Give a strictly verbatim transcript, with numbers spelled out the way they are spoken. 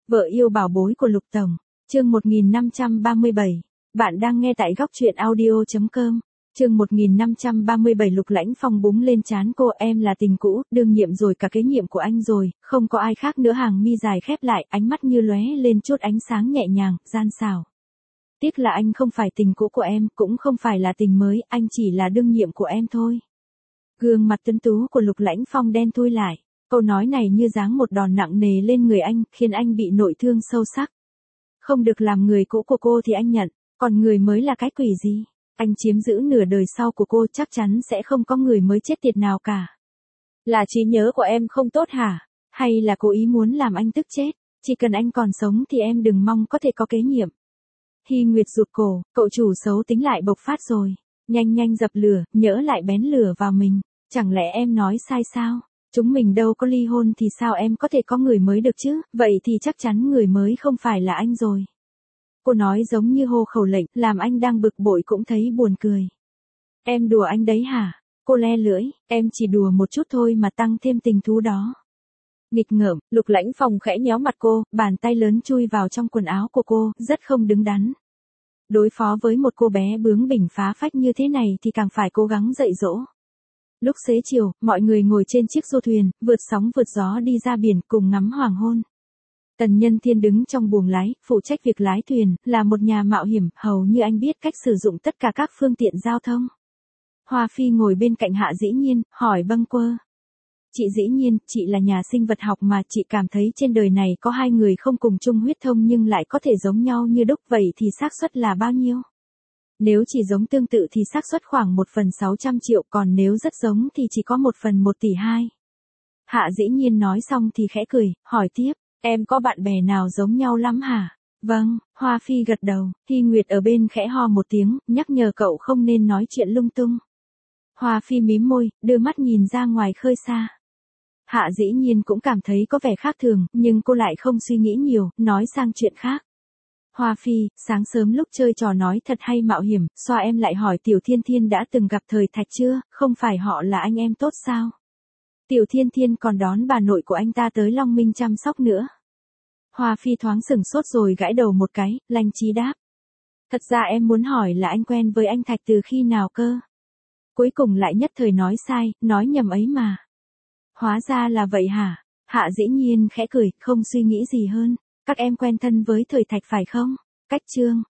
Vợ yêu bảo bối của Lục Tổng, chương một nghìn năm trăm ba mươi bảy. Bạn đang nghe tại góc truyện audio chấm com. Chương một nghìn năm trăm ba mươi bảy. Lục Lãnh Phong búng lên trán cô, em là tình cũ, đương nhiệm rồi, cả kế nhiệm của anh rồi, không có ai khác nữa. Hàng mi dài khép lại, ánh mắt như lóe lên chút ánh sáng nhẹ nhàng, gian xảo. Tiếc là anh không phải tình cũ của em, cũng không phải là tình mới, anh chỉ là đương nhiệm của em thôi. Gương mặt tuấn tú của Lục Lãnh Phong đen thui lại. Câu nói này như giáng một đòn nặng nề lên người anh, khiến anh bị nội thương sâu sắc. Không được làm người cũ của cô thì anh nhận, còn người mới là cái quỷ gì? Anh chiếm giữ nửa đời sau của cô, chắc chắn sẽ không có người mới chết tiệt nào cả. Là trí nhớ của em không tốt hả? Hay là cố ý muốn làm anh tức chết? Chỉ cần anh còn sống thì em đừng mong có thể có kế nhiệm. Hy Nguyệt rụt cổ, cậu chủ xấu tính lại bộc phát rồi. Nhanh nhanh dập lửa, nhỡ lại bén lửa vào mình. Chẳng lẽ em nói sai sao? Chúng mình đâu có ly hôn thì sao em có thể có người mới được chứ? Vậy thì chắc chắn người mới không phải là anh rồi. Cô nói giống như hô khẩu lệnh, làm anh đang bực bội cũng thấy buồn cười. Em đùa anh đấy hả? Cô le lưỡi, em chỉ đùa một chút thôi mà tăng thêm tình thú đó. Nghịch ngợm, Lục Lãnh Phong khẽ nhéo mặt cô, bàn tay lớn chui vào trong quần áo của cô, rất không đứng đắn. Đối phó với một cô bé bướng bỉnh phá phách như thế này thì càng phải cố gắng dạy dỗ. Lúc xế chiều, mọi người ngồi trên chiếc du thuyền, vượt sóng vượt gió đi ra biển cùng ngắm hoàng hôn. Tần Nhân Thiên đứng trong buồng lái, phụ trách việc lái thuyền, là một nhà mạo hiểm, hầu như anh biết cách sử dụng tất cả các phương tiện giao thông. Hoa Phi ngồi bên cạnh Hạ Dĩ Nhiên, hỏi bâng quơ. Chị Dĩ Nhiên, chị là nhà sinh vật học mà chị cảm thấy trên đời này có hai người không cùng chung huyết thông nhưng lại có thể giống nhau như đúc, vậy thì xác suất là bao nhiêu? Nếu chỉ giống tương tự thì xác suất khoảng một phần sáu trăm triệu, còn nếu rất giống thì chỉ có một phần một tỷ hai. Hạ Dĩ Nhiên nói xong thì khẽ cười, hỏi tiếp, em có bạn bè nào giống nhau lắm hả? Vâng, Hoa Phi gật đầu. Hy Nguyệt ở bên khẽ ho một tiếng, nhắc nhở cậu không nên nói chuyện lung tung. Hoa Phi mím môi, đưa mắt nhìn ra ngoài khơi xa. Hạ Dĩ Nhiên cũng cảm thấy có vẻ khác thường, nhưng cô lại không suy nghĩ nhiều, nói sang chuyện khác. Hoa Phi, sáng sớm lúc chơi trò nói thật hay mạo hiểm, xoa em lại hỏi Tiểu Thiên Thiên đã từng gặp Thời Thạch chưa, không phải họ là anh em tốt sao? Tiểu Thiên Thiên còn đón bà nội của anh ta tới Long Minh chăm sóc nữa. Hoa Phi thoáng sửng sốt rồi gãi đầu một cái, lanh trí đáp. Thật ra em muốn hỏi là anh quen với anh Thạch từ khi nào cơ? Cuối cùng lại nhất thời nói sai, nói nhầm ấy mà. Hóa ra là vậy hả? Hạ Dĩ Nhiên khẽ cười, không suy nghĩ gì hơn. Các em quen thân với Thời Thạch phải không? Cách chương.